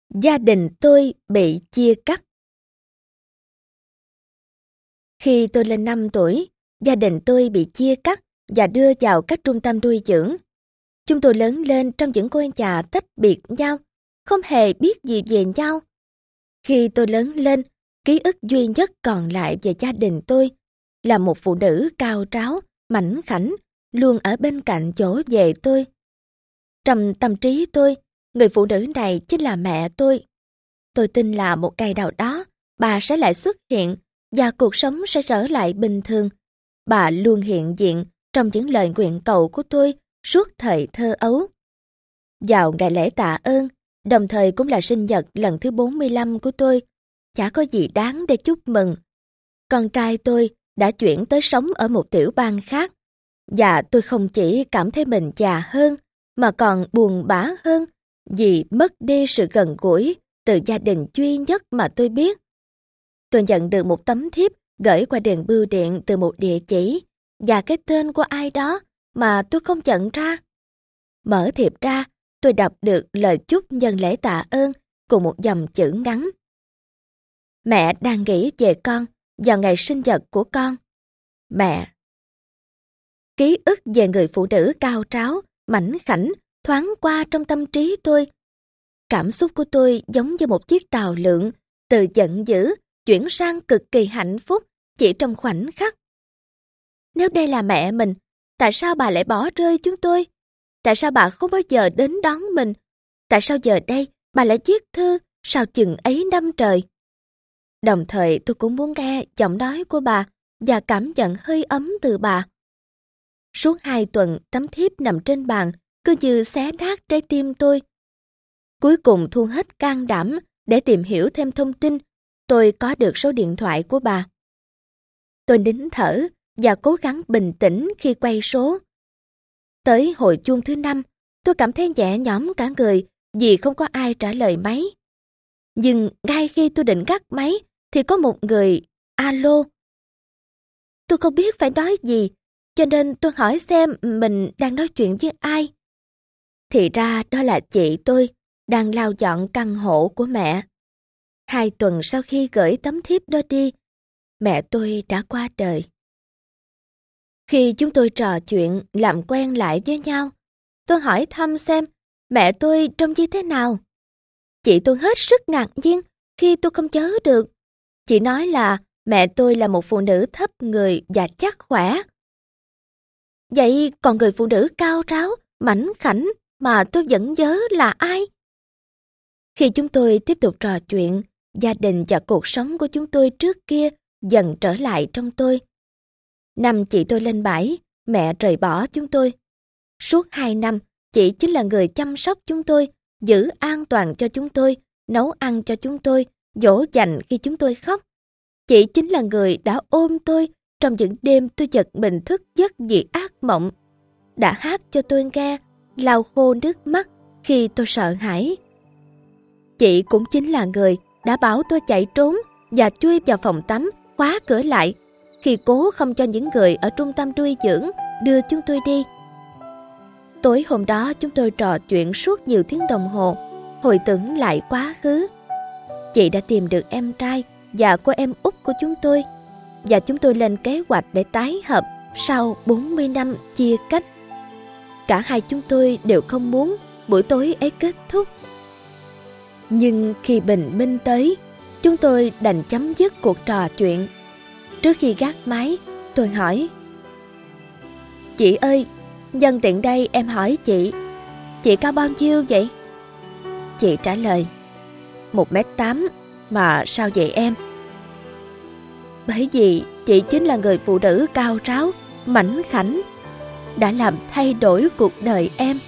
Gia đình tôi bị chia cắt. Khi tôi lên 5 tuổi, gia đình tôi bị chia cắt và đưa vào các trung tâm nuôi dưỡng. Chúng tôi lớn lên trong những ngôi nhà tách biệt nhau, không hề biết gì về nhau. Khi tôi lớn lên, ký ức duy nhất còn lại về gia đình tôi là một phụ nữ cao ráo, mảnh khảnh, luôn ở bên cạnh dỗ về tôi. Trong tâm trí tôi, người phụ nữ này chính là mẹ tôi. Tôi tin là một ngày nào đó, bà sẽ lại xuất hiện và cuộc sống sẽ trở lại bình thường. Bà luôn hiện diện trong những lời nguyện cầu của tôi suốt thời thơ ấu. Vào ngày lễ tạ ơn, đồng thời cũng là sinh nhật lần thứ 45 của tôi, chả có gì đáng để chúc mừng. Con trai tôi đã chuyển tới sống ở một tiểu bang khác, và tôi không chỉ cảm thấy mình già hơn, mà còn buồn bã hơn vì mất đi sự gần gũi từ gia đình duy nhất mà tôi biết. Tôi nhận được một tấm thiếp gửi qua đường bưu điện từ một địa chỉ và cái tên của ai đó mà tôi không nhận ra. Mở thiệp ra, tôi đọc được lời chúc nhân lễ tạ ơn cùng một dòng chữ ngắn. Mẹ đang nghĩ về con vào ngày sinh nhật của con. Mẹ. Ký ức về người phụ nữ cao ráo, mảnh khảnh thoáng qua trong tâm trí tôi. Cảm xúc của tôi giống như một chiếc tàu lượn, từ giận dữ chuyển sang cực kỳ hạnh phúc chỉ trong khoảnh khắc. Nếu đây là mẹ mình, tại sao bà lại bỏ rơi chúng tôi? Tại sao bà không bao giờ đến đón mình? Tại sao giờ đây bà lại viết thư sau chừng ấy năm trời? Đồng thời tôi cũng muốn nghe giọng nói của bà và cảm nhận hơi ấm từ bà. Suốt 2 tuần tấm thiếp nằm trên bàn cứ như xé nát trái tim tôi. Cuối cùng thu hết can đảm để tìm hiểu thêm thông tin, tôi có được số điện thoại của bà. Tôi nín thở và cố gắng bình tĩnh khi quay số. Tới hồi chuông thứ 5, tôi cảm thấy nhẹ nhõm cả người vì không có ai trả lời máy. Nhưng ngay khi tôi định gác máy thì có một người alo. Tôi không biết phải nói gì, cho nên tôi hỏi xem mình đang nói chuyện với ai. Thì ra đó là chị tôi, đang lau dọn căn hộ của mẹ. 2 tuần sau khi gửi tấm thiếp đó đi, mẹ tôi đã qua đời. Khi chúng tôi trò chuyện, làm quen lại với nhau, tôi hỏi thăm xem mẹ tôi trông như thế nào. Chị tôi hết sức ngạc nhiên khi tôi không nhớ được. Chị nói là mẹ tôi là một phụ nữ thấp người và chắc khỏe. Vậy còn người phụ nữ cao ráo, mảnh khảnh mà tôi vẫn nhớ là ai? Khi chúng tôi tiếp tục trò chuyện, gia đình và cuộc sống của chúng tôi trước kia dần trở lại trong tôi. Năm chị tôi lên bãi, mẹ rời bỏ chúng tôi. Suốt 2 năm, chị chính là người chăm sóc chúng tôi, giữ an toàn cho chúng tôi, nấu ăn cho chúng tôi, dỗ dành khi chúng tôi khóc. Chị chính là người đã ôm tôi trong những đêm tôi giật mình thức giấc vì ác mộng, đã hát cho tôi nghe, lau khô nước mắt khi tôi sợ hãi. Chị cũng chính là người đã bảo tôi chạy trốn và chui vào phòng tắm, khóa cửa lại khi cố không cho những người ở trung tâm nuôi dưỡng đưa chúng tôi đi. Tối hôm đó chúng tôi trò chuyện suốt nhiều tiếng đồng hồ, hồi tưởng lại quá khứ. Chị đã tìm được em trai và cô em út của chúng tôi, và chúng tôi lên kế hoạch để tái hợp sau 40 năm chia cách. Cả hai chúng tôi đều không muốn buổi tối ấy kết thúc. Nhưng khi bình minh tới, chúng tôi đành chấm dứt cuộc trò chuyện. Trước khi gác máy, tôi hỏi: Chị ơi, nhân tiện đây em hỏi chị cao bao nhiêu vậy? Chị trả lời: 1m8, mà sao vậy em? Bởi vì chị chính là người phụ nữ cao ráo, mảnh khảnh, đã làm thay đổi cuộc đời em.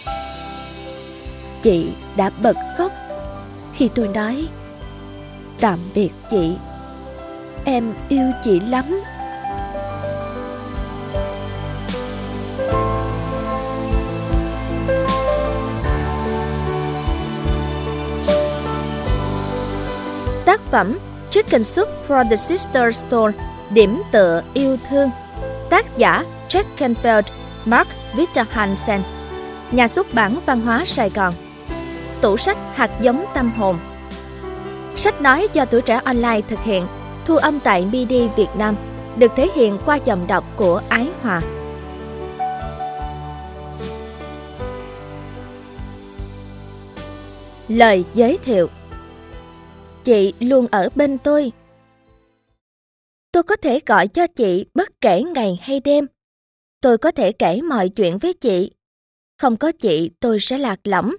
Chị đã bật khóc khi tôi nói: Tạm biệt chị, em yêu chị lắm. Tác phẩm Chicken Soup for the Sister Soul, điểm tựa yêu thương. Tác giả Jack Canfield, Mark Victor Hansen. Nhà xuất bản Văn hóa Sài Gòn. tủ sách hạt giống tâm hồn. Sách nói do Tuổi Trẻ Online thực hiện, thu âm tại MIDI Việt Nam, được thể hiện qua giọng đọc của Ái Hòa. Lời giới thiệu. Chị luôn ở bên tôi. Tôi có thể gọi cho chị bất kể ngày hay đêm. Tôi có thể kể mọi chuyện với chị. Không có chị tôi sẽ lạc lõng.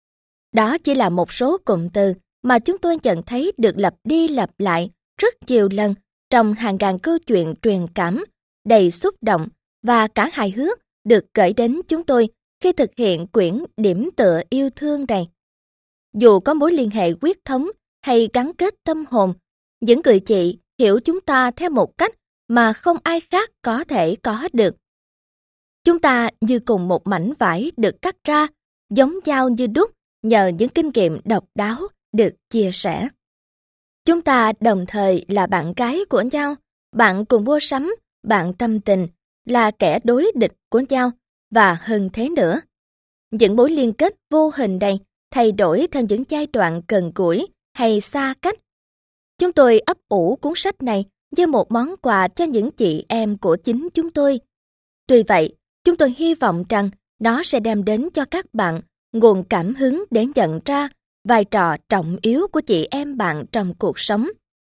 Đó chỉ là một số cụm từ mà chúng tôi nhận thấy được lặp đi lặp lại rất nhiều lần trong hàng ngàn câu chuyện truyền cảm, đầy xúc động và cả hài hước được gửi đến chúng tôi khi thực hiện quyển điểm tựa yêu thương này. Dù có mối liên hệ huyết thống hay gắn kết tâm hồn, những người chị hiểu chúng ta theo một cách mà không ai khác có thể có được. Chúng ta như cùng một mảnh vải được cắt ra, giống nhau như đúc nhờ những kinh nghiệm độc đáo được chia sẻ. Chúng ta đồng thời là bạn gái của nhau, bạn cùng mua sắm, bạn tâm tình, là kẻ đối địch của nhau, và hơn thế nữa. Những mối liên kết vô hình này thay đổi theo những giai đoạn gần gũi hay xa cách. Chúng tôi ấp ủ cuốn sách này như một món quà cho những chị em của chính chúng tôi. Tuy vậy, chúng tôi hy vọng rằng nó sẽ đem đến cho các bạn nguồn cảm hứng để nhận ra vai trò trọng yếu của chị em bạn trong cuộc sống.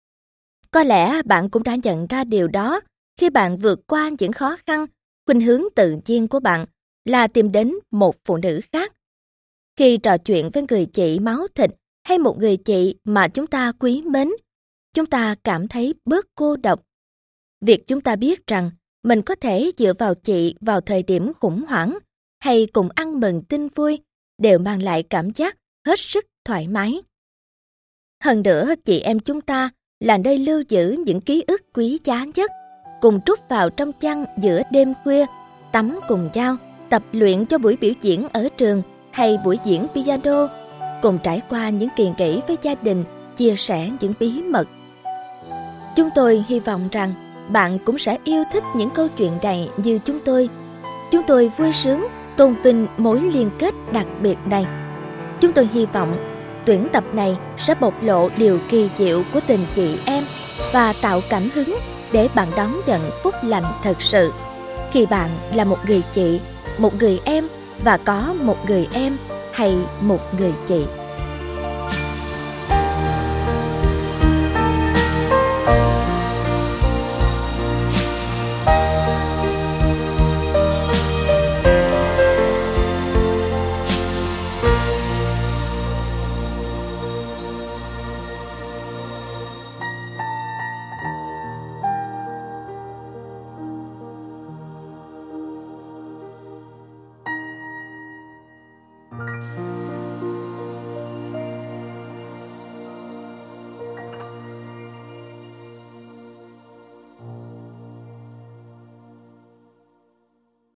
Có lẽ bạn cũng đã nhận ra điều đó khi bạn vượt qua những khó khăn, khuynh hướng tự nhiên của bạn là tìm đến một phụ nữ khác. Khi trò chuyện với người chị máu thịt hay một người chị mà chúng ta quý mến, chúng ta cảm thấy bớt cô độc. Việc chúng ta biết rằng mình có thể dựa vào chị vào thời điểm khủng hoảng hay cùng ăn mừng tin vui đều mang lại cảm giác hết sức thoải mái. Hơn nữa, chị em chúng ta là nơi lưu giữ những ký ức quý giá nhất, cùng trút vào trong chăn giữa đêm khuya, tắm cùng nhau, tập luyện cho buổi biểu diễn ở trường hay buổi diễn piano, cùng trải qua những kỳ nghỉ với gia đình, chia sẻ những bí mật. Chúng tôi hy vọng rằng bạn cũng sẽ yêu thích những câu chuyện này như chúng tôi. Chúng tôi vui sướng tôn vinh mối liên kết đặc biệt này. Chúng tôi hy vọng tuyển tập này sẽ bộc lộ điều kỳ diệu của tình chị em và tạo cảm hứng để bạn đón nhận phúc lành thật sự khi bạn là một người chị, một người em và có một người em hay một người chị.